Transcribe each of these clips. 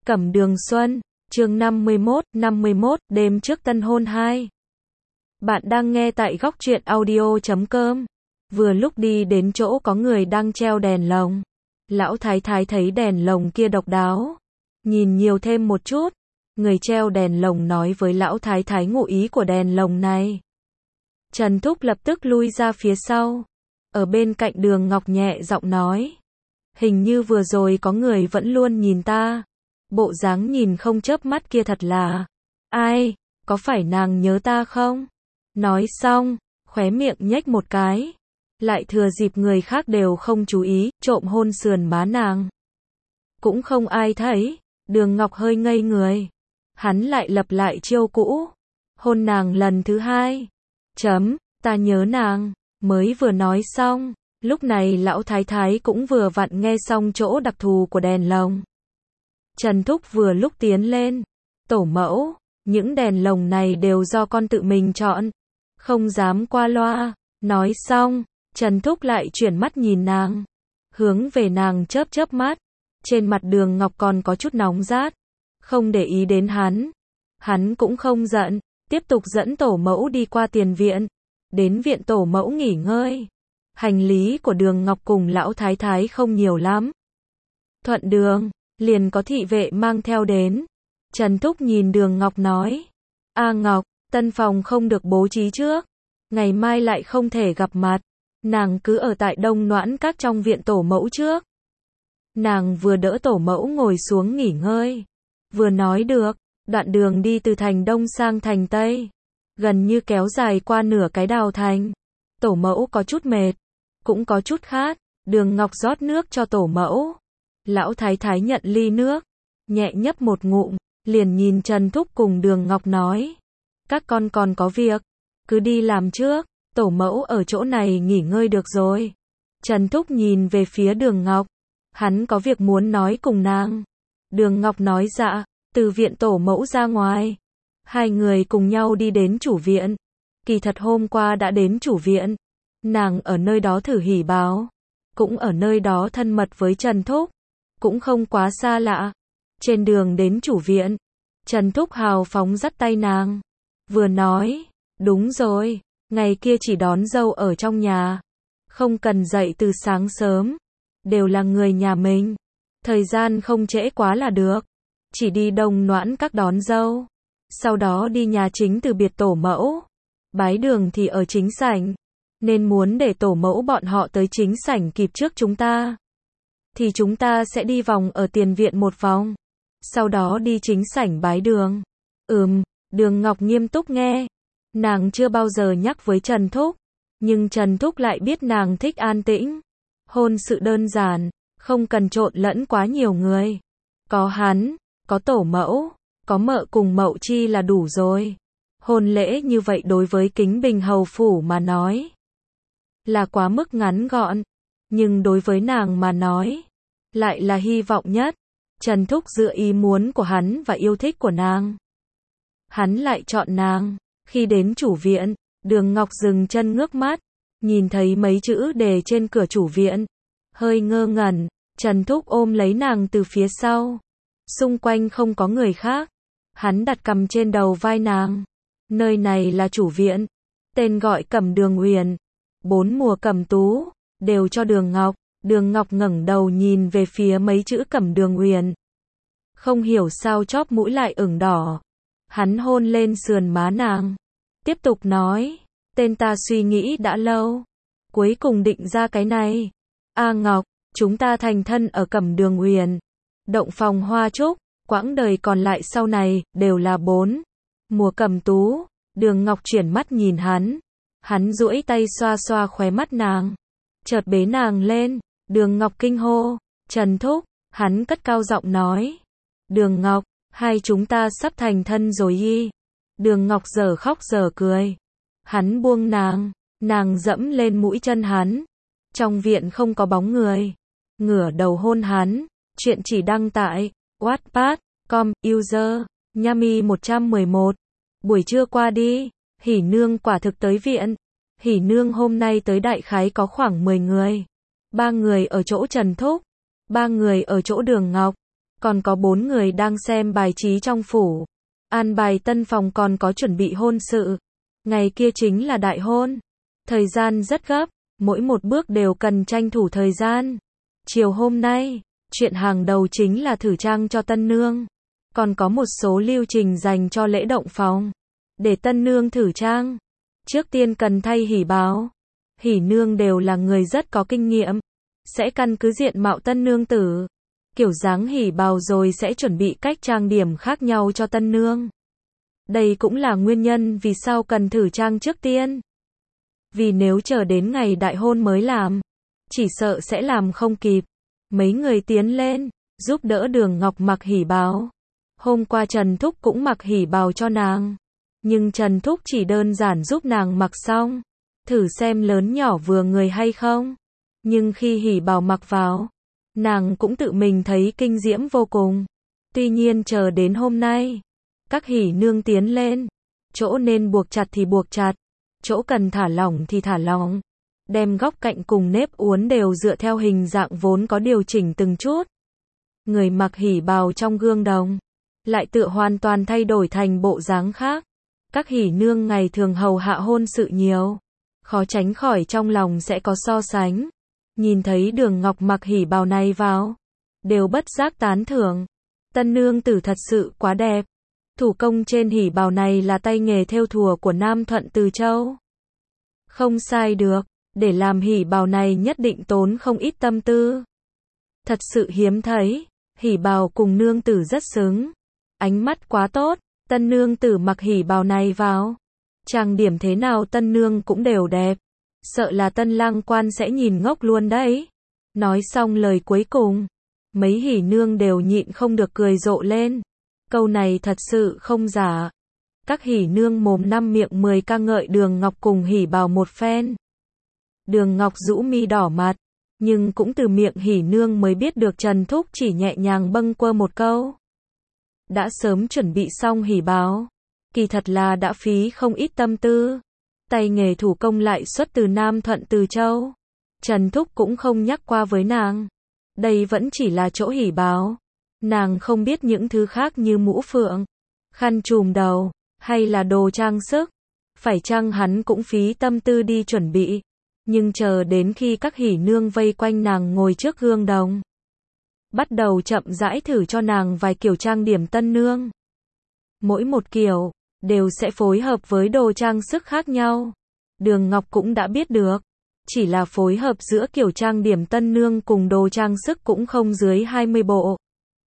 Cẩm Đường Xuân, chương 51, đêm trước tân hôn 2. Bạn đang nghe tại góc truyện audio.com. Vừa lúc đi đến chỗ có người đang treo đèn lồng. Lão thái thái thấy đèn lồng kia độc đáo. Nhìn nhiều thêm một chút. Người treo đèn lồng nói với lão thái thái ngụ ý của đèn lồng này. Trần Thúc lập tức lui ra phía sau. Ở bên cạnh Đường Ngọc nhẹ giọng nói. Hình như vừa rồi có người vẫn luôn nhìn ta. Bộ dáng nhìn không chớp mắt kia thật là. Ai, có phải nàng nhớ ta không? Nói xong, khóe miệng nhếch một cái. Lại thừa dịp người khác đều không chú ý, trộm hôn sườn má nàng. Cũng không ai thấy, Đường Ngọc hơi ngây người. Hắn lại lặp lại chiêu cũ. Hôn nàng lần thứ 2. Ta nhớ nàng. Mới vừa nói xong, lúc này lão thái thái cũng vừa vặn nghe xong chỗ đặc thù của đèn lồng. Trần Thúc vừa lúc tiến lên. Tổ mẫu, những đèn lồng này đều do con tự mình chọn. Không dám qua loa. Nói xong, Trần Thúc lại chuyển mắt nhìn nàng. Hướng về nàng chớp chớp mắt. Trên mặt Đường Ngọc còn có chút nóng rát. Không để ý đến hắn. Hắn cũng không giận. Tiếp tục dẫn tổ mẫu đi qua tiền viện. Đến viện tổ mẫu nghỉ ngơi. Hành lý của Đường Ngọc cùng lão thái thái không nhiều lắm. Thuận đường, liền có thị vệ mang theo đến. Trần Thúc nhìn Đường Ngọc nói. A Ngọc, tân phòng không được bố trí trước. Ngày mai lại không thể gặp mặt. Nàng cứ ở tại Đông Noãn Các trong viện tổ mẫu trước. Nàng vừa đỡ tổ mẫu ngồi xuống nghỉ ngơi. Vừa nói được, đoạn đường đi từ thành Đông sang thành Tây. Gần như kéo dài qua nửa cái đào thành. Tổ mẫu có chút mệt. Cũng có chút khát. Đường Ngọc rót nước cho tổ mẫu. Lão thái thái nhận ly nước. Nhẹ nhấp một ngụm. Liền nhìn Trần Thúc cùng Đường Ngọc nói. Các con còn có việc. Cứ đi làm trước. Tổ mẫu ở chỗ này nghỉ ngơi được rồi. Trần Thúc nhìn về phía Đường Ngọc. Hắn có việc muốn nói cùng nàng. Đường Ngọc nói dạ. Từ viện tổ mẫu ra ngoài. Hai người cùng nhau đi đến chủ viện. Kỳ thật hôm qua đã đến chủ viện. Nàng ở nơi đó thử hỉ báo. Cũng ở nơi đó thân mật với Trần Thúc. Cũng không quá xa lạ. Trên đường đến chủ viện. Trần Thúc hào phóng dắt tay nàng. Vừa nói. Đúng rồi. Ngày kia chỉ đón dâu ở trong nhà. Không cần dậy từ sáng sớm. Đều là người nhà mình. Thời gian không trễ quá là được. Chỉ đi Đông Noãn Các đón dâu. Sau đó đi nhà chính từ biệt tổ mẫu. Bái đường thì ở chính sảnh. Nên muốn để tổ mẫu bọn họ tới chính sảnh kịp trước chúng ta. Thì chúng ta sẽ đi vòng ở tiền viện một vòng. Sau đó đi chính sảnh bái đường. Đường Ngọc nghiêm túc nghe. Nàng chưa bao giờ nhắc với Trần Thúc. Nhưng Trần Thúc lại biết nàng thích an tĩnh. Hôn sự đơn giản. Không cần trộn lẫn quá nhiều người. Có hắn, có tổ mẫu, có mợ cùng Mậu Chi là đủ rồi. Hôn lễ như vậy đối với Kính Bình hầu phủ mà nói. Là quá mức ngắn gọn. Nhưng đối với nàng mà nói. Lại là hy vọng nhất. Trần Thúc dựa ý muốn của hắn và yêu thích của nàng. Hắn lại chọn nàng. Khi đến chủ viện, Đường Ngọc dừng chân ngước mắt. Nhìn thấy mấy chữ đề trên cửa chủ viện. Hơi ngơ ngẩn. Trần Thúc ôm lấy nàng từ phía sau. Xung quanh không có người khác. Hắn đặt cằm trên đầu vai nàng. Nơi này là chủ viện. Tên gọi Cẩm Đường Uyển. 4 mùa cẩm tú. Đều cho Đường Ngọc. Đường Ngọc ngẩng đầu nhìn về phía mấy chữ Cẩm Đường Uyển. Không hiểu sao chóp mũi lại ửng đỏ. Hắn hôn lên sườn má nàng. Tiếp tục nói. Tên ta suy nghĩ đã lâu. Cuối cùng định ra cái này. A Ngọc, chúng ta thành thân ở Cẩm Đường Uyển. Động phòng hoa trúc. Quãng đời còn lại sau này, đều là 4 mùa cẩm tú. Đường Ngọc chuyển mắt nhìn hắn. Hắn duỗi tay xoa xoa khóe mắt nàng. Chợt bế nàng lên. Đường Ngọc kinh hô. Trần Thúc. Hắn cất cao giọng nói. Đường Ngọc, hai chúng ta sắp thành thân rồi y. Đường Ngọc giờ khóc giờ cười. Hắn buông nàng. Nàng dẫm lên mũi chân hắn. Trong viện không có bóng người. Ngửa đầu hôn hắn. Chuyện chỉ đăng tại Wattpad.com, user, Nhami 111. Buổi trưa qua đi, Hỉ Nương quả thực tới viện. Hỉ Nương hôm nay tới đại khái có khoảng 10 người. 3 người ở chỗ Trần Thúc, 3 người ở chỗ Đường Ngọc. còn có 4 người đang xem bài trí trong phủ. An bài tân phòng còn có chuẩn bị hôn sự. Ngày kia chính là đại hôn. Thời gian rất gấp, mỗi một bước đều cần tranh thủ thời gian. Chiều hôm nay, chuyện hàng đầu chính là thử trang cho tân nương. Còn có một số lưu trình dành cho lễ động phòng. Để tân nương thử trang, trước tiên cần thay hỉ bào. Hỉ nương đều là người rất có kinh nghiệm, sẽ căn cứ diện mạo tân nương tử, kiểu dáng hỉ bào rồi sẽ chuẩn bị cách trang điểm khác nhau cho tân nương. Đây cũng là nguyên nhân vì sao cần thử trang trước tiên. Vì nếu chờ đến ngày đại hôn mới làm, chỉ sợ sẽ làm không kịp. Mấy người tiến lên, giúp đỡ Đường Ngọc mặc hỉ bào. Hôm qua Trần Thúc cũng mặc hỉ bào cho nàng. Nhưng Trần Thúc chỉ đơn giản giúp nàng mặc xong, thử xem lớn nhỏ vừa người hay không. Nhưng khi hỉ bào mặc vào, nàng cũng tự mình thấy kinh diễm vô cùng. Tuy nhiên chờ đến hôm nay, các hỉ nương tiến lên, chỗ nên buộc chặt thì buộc chặt, chỗ cần thả lỏng thì thả lỏng, đem góc cạnh cùng nếp uốn đều dựa theo hình dạng vốn có điều chỉnh từng chút. Người mặc hỉ bào trong gương đồng, lại tựa hoàn toàn thay đổi thành bộ dáng khác. Các hỉ nương ngày thường hầu hạ hôn sự nhiều, khó tránh khỏi trong lòng sẽ có so sánh. Nhìn thấy Đường Ngọc mặc hỉ bào này vào, đều bất giác tán thưởng. Tân nương tử thật sự quá đẹp. Thủ công trên hỉ bào này là tay nghề thêu thùa của Nam Thuận Từ Châu. Không sai được, để làm hỉ bào này nhất định tốn không ít tâm tư. Thật sự hiếm thấy, hỉ bào cùng nương tử rất xứng. Ánh mắt quá tốt, tân nương tử mặc hỉ bào này vào. Trang điểm thế nào tân nương cũng đều đẹp. Sợ là tân lang quan sẽ nhìn ngốc luôn đấy. Nói xong lời cuối cùng, mấy hỉ nương đều nhịn không được cười rộ lên. Câu này thật sự không giả. Các hỉ nương mồm năm miệng 10 ca ngợi Đường Ngọc cùng hỉ bào một phen. Đường Ngọc rũ mi đỏ mặt, nhưng cũng từ miệng hỉ nương mới biết được Trần Thúc chỉ nhẹ nhàng bâng quơ một câu. Đã sớm chuẩn bị xong hỉ bào, kỳ thật là đã phí không ít tâm tư. Tay nghề thủ công lại xuất từ Nam Thuận Từ Châu. Trần Thúc cũng không nhắc qua với nàng. Đây vẫn chỉ là chỗ hỉ bào. Nàng không biết những thứ khác như mũ phượng, khăn trùm đầu, hay là đồ trang sức. Phải chăng hắn cũng phí tâm tư đi chuẩn bị. Nhưng chờ đến khi các hỉ nương vây quanh nàng ngồi trước gương đồng, bắt đầu chậm rãi thử cho nàng vài kiểu trang điểm tân nương. Mỗi một kiểu đều sẽ phối hợp với đồ trang sức khác nhau. Đường Ngọc cũng đã biết được, chỉ là phối hợp giữa kiểu trang điểm tân nương cùng đồ trang sức cũng không dưới 20 bộ.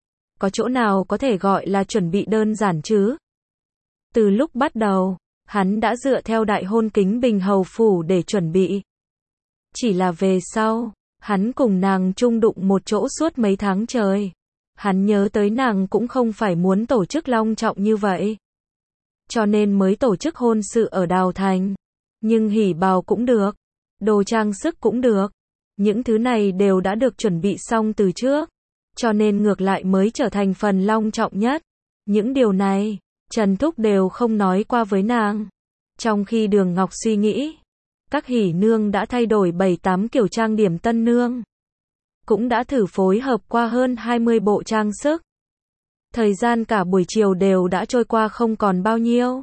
Có chỗ nào có thể gọi là chuẩn bị đơn giản chứ? Từ lúc bắt đầu, hắn đã dựa theo đại hôn kính bình hầu phủ để chuẩn bị. Chỉ là về sau, hắn cùng nàng chung đụng một chỗ suốt mấy tháng trời. Hắn nhớ tới nàng cũng không phải muốn tổ chức long trọng như vậy. Cho nên mới tổ chức hôn sự ở Đào Thành. Nhưng hỉ bào cũng được, đồ trang sức cũng được. Những thứ này đều đã được chuẩn bị xong từ trước. Cho nên ngược lại mới trở thành phần long trọng nhất. Những điều này, Trần Thúc đều không nói qua với nàng. Trong khi Đường Ngọc suy nghĩ, các hỉ nương đã thay đổi 7-8 kiểu trang điểm tân nương. Cũng đã thử phối hợp qua hơn 20 bộ trang sức. Thời gian cả buổi chiều đều đã trôi qua không còn bao nhiêu.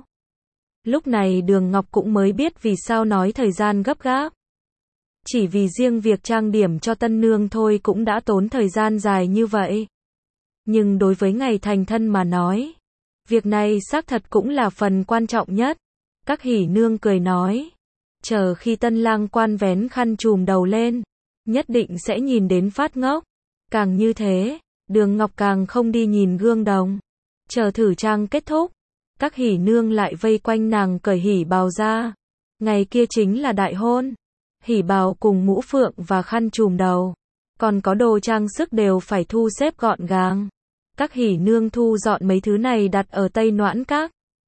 Lúc này Đường Ngọc cũng mới biết vì sao nói thời gian gấp gáp. Chỉ vì riêng việc trang điểm cho tân nương thôi cũng đã tốn thời gian dài như vậy. Nhưng đối với ngày thành thân mà nói, việc này xác thật cũng là phần quan trọng nhất. Các hỉ nương cười nói, chờ khi tân lang quan vén khăn trùm đầu lên, nhất định sẽ nhìn đến phát ngốc. Càng như thế, Đường Ngọc càng không đi nhìn gương đồng. Chờ thử trang kết thúc, các hỉ nương lại vây quanh nàng cởi hỉ bào ra. Ngày kia chính là đại hôn. Hỉ bào cùng mũ phượng và khăn trùm đầu, còn có đồ trang sức đều phải thu xếp gọn gàng. Các hỉ nương thu dọn mấy thứ này đặt ở Tây Noãn Các.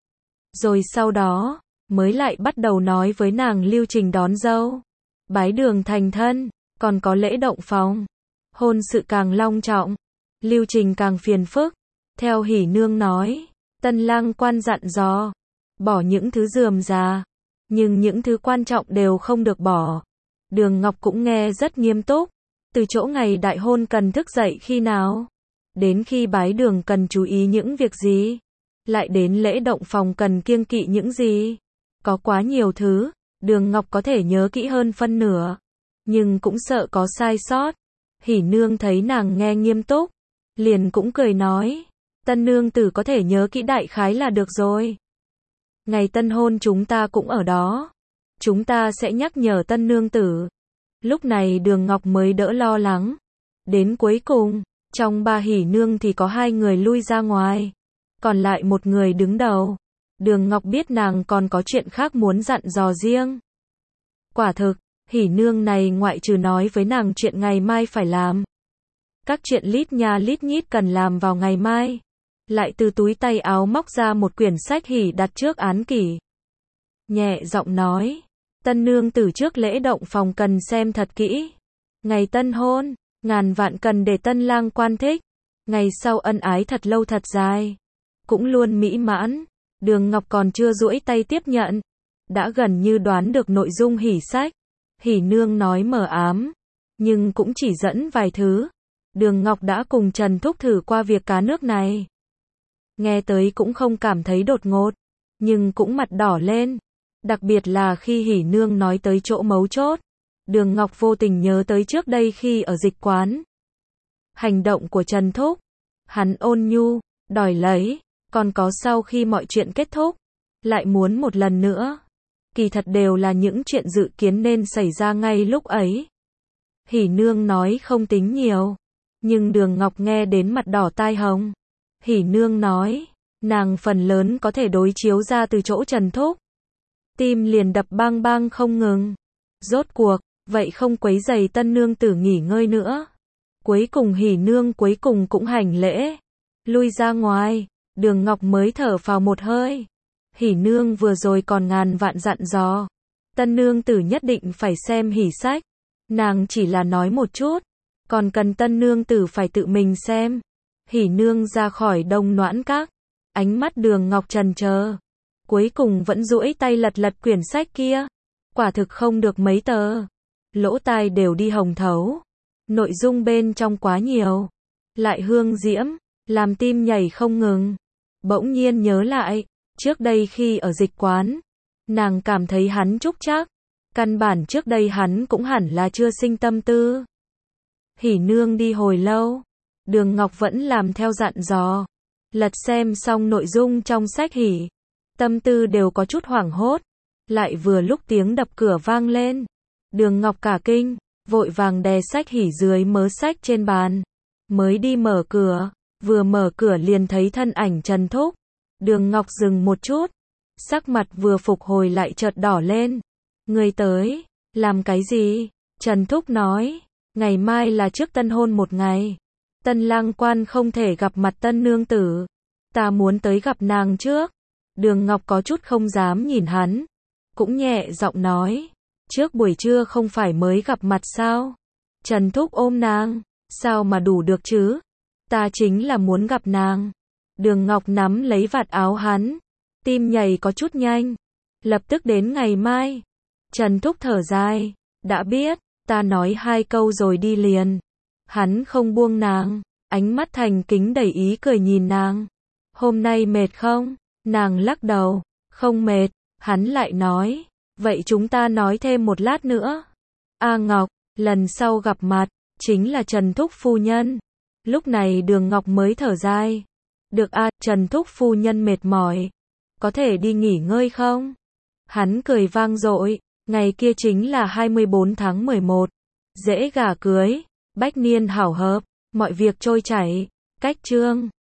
Rồi sau đó, mới lại bắt đầu nói với nàng lưu trình đón dâu, bái đường thành thân, còn có lễ động phòng. Hôn sự càng long trọng, lưu trình càng phiền phức. Theo hỉ nương nói, tân lang quan dặn dò, bỏ những thứ rườm rà, nhưng những thứ quan trọng đều không được bỏ. Đường Ngọc cũng nghe rất nghiêm túc. Từ chỗ ngày đại hôn cần thức dậy khi nào? đến khi bái đường cần chú ý những việc gì, lại đến lễ động phòng cần kiêng kỵ những gì. Có quá nhiều thứ, Đường Ngọc có thể nhớ kỹ hơn phân nửa, nhưng cũng sợ có sai sót. Hỉ nương thấy nàng nghe nghiêm túc, liền cũng cười nói, tân nương tử có thể nhớ kỹ đại khái là được rồi. Ngày tân hôn chúng ta cũng ở đó, chúng ta sẽ nhắc nhở tân nương tử. Lúc này Đường Ngọc mới đỡ lo lắng. Đến cuối cùng, trong ba hỉ nương thì có 2 người lui ra ngoài, còn lại 1 người đứng đầu. Đường Ngọc biết nàng còn có chuyện khác muốn dặn dò riêng. Quả thực, hỉ nương này ngoại trừ nói với nàng chuyện ngày mai phải làm, các chuyện lít nha lít nhít cần làm vào ngày mai, lại từ túi tay áo móc ra một quyển sách hỉ đặt trước án kỷ. Nhẹ giọng nói, tân nương tử trước lễ động phòng cần xem thật kỹ. Ngày tân hôn, ngàn vạn cần để tân lang quan thích. Ngày sau ân ái thật lâu thật dài, cũng luôn mỹ mãn. Đường Ngọc còn chưa duỗi tay tiếp nhận, đã gần như đoán được nội dung hỉ sách. Hỉ nương nói mờ ám, nhưng cũng chỉ dẫn vài thứ. Đường Ngọc đã cùng Trần Thúc thử qua việc cá nước này. Nghe tới cũng không cảm thấy đột ngột, nhưng cũng mặt đỏ lên. Đặc biệt là khi hỉ nương nói tới chỗ mấu chốt. Đường Ngọc vô tình nhớ tới trước đây khi ở dịch quán. Hành động của Trần Thúc, hắn ôn nhu, đòi lấy, còn có sau khi mọi chuyện kết thúc, lại muốn một lần nữa. Kỳ thật đều là những chuyện dự kiến nên xảy ra ngay lúc ấy. Hỉ nương nói không tính nhiều, nhưng Đường Ngọc nghe đến mặt đỏ tai hồng. Hỉ nương nói, nàng phần lớn có thể đối chiếu ra từ chỗ Trần Thúc. Tim liền đập bang bang không ngừng. Rốt cuộc, vậy không quấy rầy tân nương tử nghỉ ngơi nữa. Cuối cùng hỉ nương cuối cùng cũng hành lễ, lui ra ngoài. Đường Ngọc mới thở phào một hơi. Hỉ nương vừa rồi còn ngàn vạn dặn dò, tân nương tử nhất định phải xem hỉ sách. Nàng chỉ là nói một chút, còn cần tân nương tử phải tự mình xem. Hỉ nương ra khỏi Đông Noãn Các, ánh mắt Đường Ngọc trần chờ, cuối cùng vẫn duỗi tay lật lật quyển sách kia. Quả thực không được mấy tờ, lỗ tai đều đi hồng thấu. Nội dung bên trong quá nhiều, lại hương diễm, làm tim nhảy không ngừng. Bỗng nhiên nhớ lại, trước đây khi ở dịch quán, nàng cảm thấy hắn trúc trác, căn bản trước đây hắn cũng hẳn là chưa sinh tâm tư. Hỉ nương đi hồi lâu, Đường Ngọc vẫn làm theo dặn dò, lật xem xong nội dung trong sách hỉ, tâm tư đều có chút hoảng hốt. Lại vừa lúc tiếng đập cửa vang lên, Đường Ngọc cả kinh, vội vàng đè sách hỉ dưới mớ sách trên bàn, mới đi mở cửa, vừa mở cửa liền thấy thân ảnh Trần Thúc. Đường Ngọc dừng một chút, sắc mặt vừa phục hồi lại chợt đỏ lên. Người tới, làm cái gì? Trần Thúc nói, ngày mai là trước tân hôn một ngày, tân lang quan không thể gặp mặt tân nương tử, ta muốn tới gặp nàng trước. Đường Ngọc có chút không dám nhìn hắn, cũng nhẹ giọng nói, trước buổi trưa không phải mới gặp mặt sao? Trần Thúc ôm nàng, sao mà đủ được chứ? Ta chính là muốn gặp nàng. Đường Ngọc nắm lấy vạt áo hắn, tim nhảy có chút nhanh. Lập tức đến ngày mai. Trần Thúc thở dài, đã biết, ta nói 2 câu rồi đi liền. Hắn không buông nàng, ánh mắt thành kính đầy ý cười nhìn nàng. Hôm nay mệt không? Nàng lắc đầu, không mệt. Hắn lại nói, vậy chúng ta nói thêm một lát nữa. A Ngọc, lần sau gặp mặt, chính là Trần Thúc phu nhân. Lúc này Đường Ngọc mới thở dài. Được a, Trần Thúc phu nhân mệt mỏi, có thể đi nghỉ ngơi không? Hắn cười vang dội, ngày kia chính là 24 tháng 11, dễ gả cưới, bách niên hảo hợp, mọi việc trôi chảy, cách chương